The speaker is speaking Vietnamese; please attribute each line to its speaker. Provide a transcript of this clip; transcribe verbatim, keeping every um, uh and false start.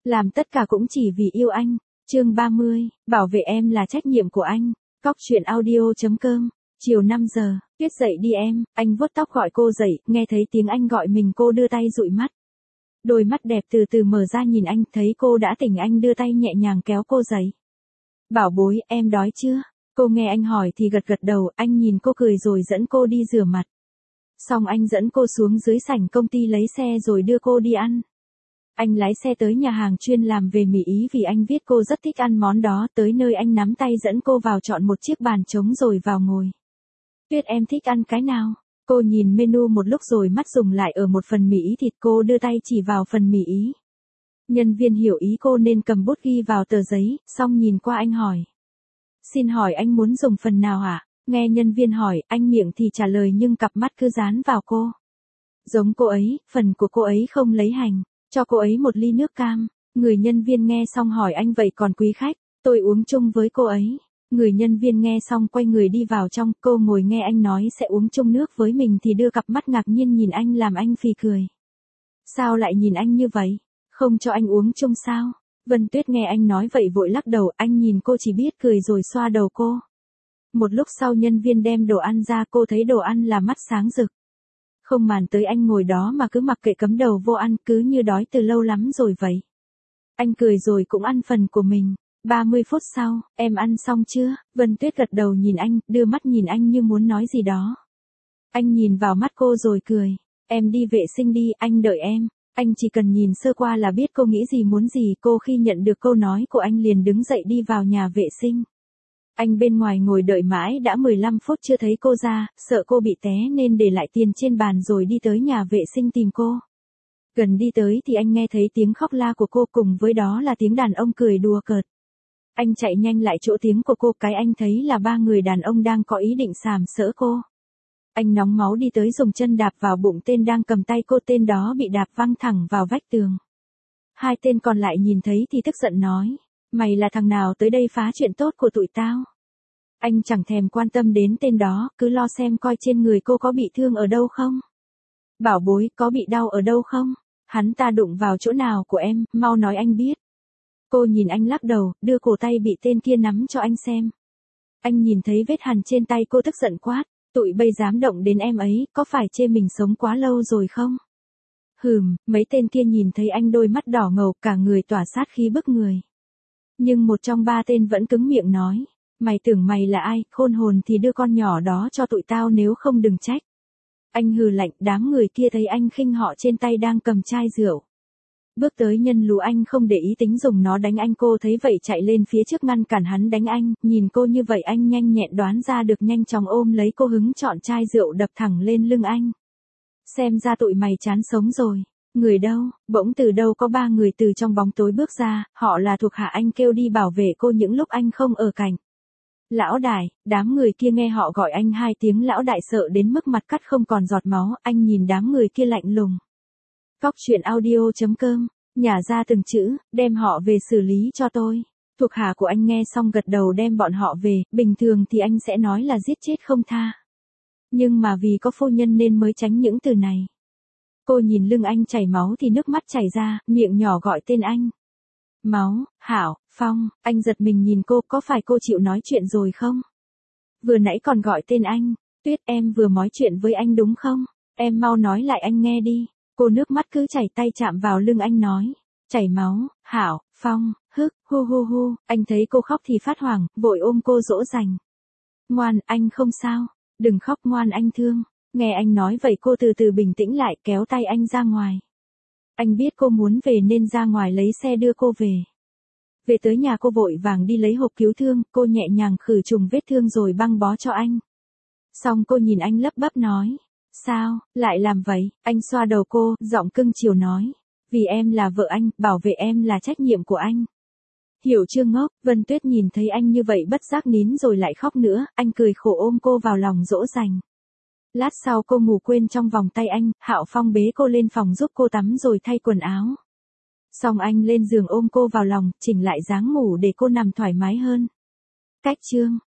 Speaker 1: Làm tất cả cũng chỉ vì yêu anh. Chương ba mươi, bảo vệ em là trách nhiệm của anh. Cóc truyện audio chấm com. Chiều năm giờ, Tuyết dậy đi em, anh vuốt tóc gọi cô dậy, nghe thấy tiếng anh gọi mình cô đưa tay dụi mắt. Đôi mắt đẹp từ từ mở ra nhìn anh, thấy cô đã tỉnh anh đưa tay nhẹ nhàng kéo cô dậy. Bảo bối, em đói chưa? Cô nghe anh hỏi thì gật gật đầu, anh nhìn cô cười rồi dẫn cô đi rửa mặt. Xong anh dẫn cô xuống dưới sảnh công ty lấy xe rồi đưa cô đi ăn. Anh lái xe tới nhà hàng chuyên làm về mì Ý vì anh biết cô rất thích ăn món đó, tới nơi anh nắm tay dẫn cô vào chọn một chiếc bàn trống rồi vào ngồi. Tuyết em thích ăn cái nào? Cô nhìn menu một lúc rồi mắt dừng lại ở một phần mì Ý thịt, cô đưa tay chỉ vào phần mì Ý. Nhân viên hiểu ý cô nên cầm bút ghi vào tờ giấy, xong nhìn qua anh hỏi. Xin hỏi anh muốn dùng phần nào hả? Nghe nhân viên hỏi, anh miệng thì trả lời nhưng cặp mắt cứ dán vào cô. Giống cô ấy, phần của cô ấy không lấy hành, cho cô ấy một ly nước cam. Người nhân viên nghe xong hỏi anh vậy còn quý khách, tôi uống chung với cô ấy. Người nhân viên nghe xong quay người đi vào trong, cô ngồi nghe anh nói sẽ uống chung nước với mình thì đưa cặp mắt ngạc nhiên nhìn anh làm anh phì cười. Sao lại nhìn anh như vậy? Không cho anh uống chung sao? Vân Tuyết nghe anh nói vậy vội lắc đầu, anh nhìn cô chỉ biết cười rồi xoa đầu cô. Một lúc sau nhân viên đem đồ ăn ra, cô thấy đồ ăn là mắt sáng rực. Không màn tới anh ngồi đó mà cứ mặc kệ cắm đầu vô ăn, cứ như đói từ lâu lắm rồi vậy. Anh cười rồi cũng ăn phần của mình. ba mươi phút sau, em ăn xong chưa? Vân Tuyết gật đầu nhìn anh, đưa mắt nhìn anh như muốn nói gì đó. Anh nhìn vào mắt cô rồi cười. Em đi vệ sinh đi, anh đợi em. Anh chỉ cần nhìn sơ qua là biết cô nghĩ gì muốn gì. Cô khi nhận được câu nói của anh liền đứng dậy đi vào nhà vệ sinh. Anh bên ngoài ngồi đợi mãi đã mười lăm phút chưa thấy cô ra, sợ cô bị té nên để lại tiền trên bàn rồi đi tới nhà vệ sinh tìm cô. Gần đi tới thì anh nghe thấy tiếng khóc la của cô cùng với đó là tiếng đàn ông cười đùa cợt. Anh chạy nhanh lại chỗ tiếng của cô, cái anh thấy là ba người đàn ông đang có ý định sàm sỡ cô. Anh nóng máu đi tới dùng chân đạp vào bụng tên đang cầm tay cô, tên đó bị đạp văng thẳng vào vách tường. Hai tên còn lại nhìn thấy thì tức giận nói, mày là thằng nào tới đây phá chuyện tốt của tụi tao? Anh chẳng thèm quan tâm đến tên đó, cứ lo xem coi trên người cô có bị thương ở đâu không. Bảo bối, có bị đau ở đâu không? Hắn ta đụng vào chỗ nào của em, mau nói anh biết. Cô nhìn anh lắc đầu, đưa cổ tay bị tên kia nắm cho anh xem. Anh nhìn thấy vết hằn trên tay cô tức giận quát, tụi bây dám động đến em ấy, có phải chê mình sống quá lâu rồi không? Hừm, mấy tên kia nhìn thấy anh đôi mắt đỏ ngầu, cả người tỏa sát khí bức người. Nhưng một trong ba tên vẫn cứng miệng nói, mày tưởng mày là ai, khôn hồn thì đưa con nhỏ đó cho tụi tao nếu không đừng trách. Anh hừ lạnh, đám người kia thấy anh khinh họ trên tay đang cầm chai rượu. Bước tới nhân lũ anh không để ý tính dùng nó đánh anh, cô thấy vậy chạy lên phía trước ngăn cản hắn đánh anh, nhìn cô như vậy anh nhanh nhẹn đoán ra được nhanh chóng ôm lấy cô hứng chọn chai rượu đập thẳng lên lưng anh. Xem ra tụi mày chán sống rồi. Người đâu? Bỗng từ đâu có ba người từ trong bóng tối bước ra, họ là thuộc hạ anh kêu đi bảo vệ cô những lúc anh không ở cạnh. Lão đại, đám người kia nghe họ gọi anh hai tiếng lão đại sợ đến mức mặt cắt không còn giọt máu, anh nhìn đám người kia lạnh lùng. Cóc truyện audio chấm com, nhả ra từng chữ, đem họ về xử lý cho tôi. Thuộc hạ của anh nghe xong gật đầu đem bọn họ về, bình thường thì anh sẽ nói là giết chết không tha. Nhưng mà vì có phu nhân nên mới tránh những từ này. Cô nhìn lưng anh chảy máu thì nước mắt chảy ra, miệng nhỏ gọi tên anh. Máu, Hảo, Phong, anh giật mình nhìn cô, có phải cô chịu nói chuyện rồi không? Vừa nãy còn gọi tên anh, Tuyết em vừa nói chuyện với anh đúng không? Em mau nói lại anh nghe đi. Cô nước mắt cứ chảy tay chạm vào lưng anh nói. Chảy máu, Hảo, Phong, hức, hu hu hu, anh thấy cô khóc thì phát hoảng, vội ôm cô dỗ dành. Ngoan, anh không sao, đừng khóc ngoan anh thương. Nghe anh nói vậy cô từ từ bình tĩnh lại kéo tay anh ra ngoài. Anh biết cô muốn về nên ra ngoài lấy xe đưa cô về. Về tới nhà cô vội vàng đi lấy hộp cứu thương, cô nhẹ nhàng khử trùng vết thương rồi băng bó cho anh. Xong cô nhìn anh lắp bắp nói. Sao, lại làm vậy? Anh xoa đầu cô, giọng cưng chiều nói. Vì em là vợ anh, bảo vệ em là trách nhiệm của anh. Hiểu chưa ngốc? Vân Tuyết nhìn thấy anh như vậy bất giác nín rồi lại khóc nữa, anh cười khổ ôm cô vào lòng dỗ dành. Lát sau cô ngủ quên trong vòng tay anh, Hạo Phong bế cô lên phòng giúp cô tắm rồi thay quần áo. Xong anh lên giường ôm cô vào lòng, chỉnh lại dáng ngủ để cô nằm thoải mái hơn. Cách chương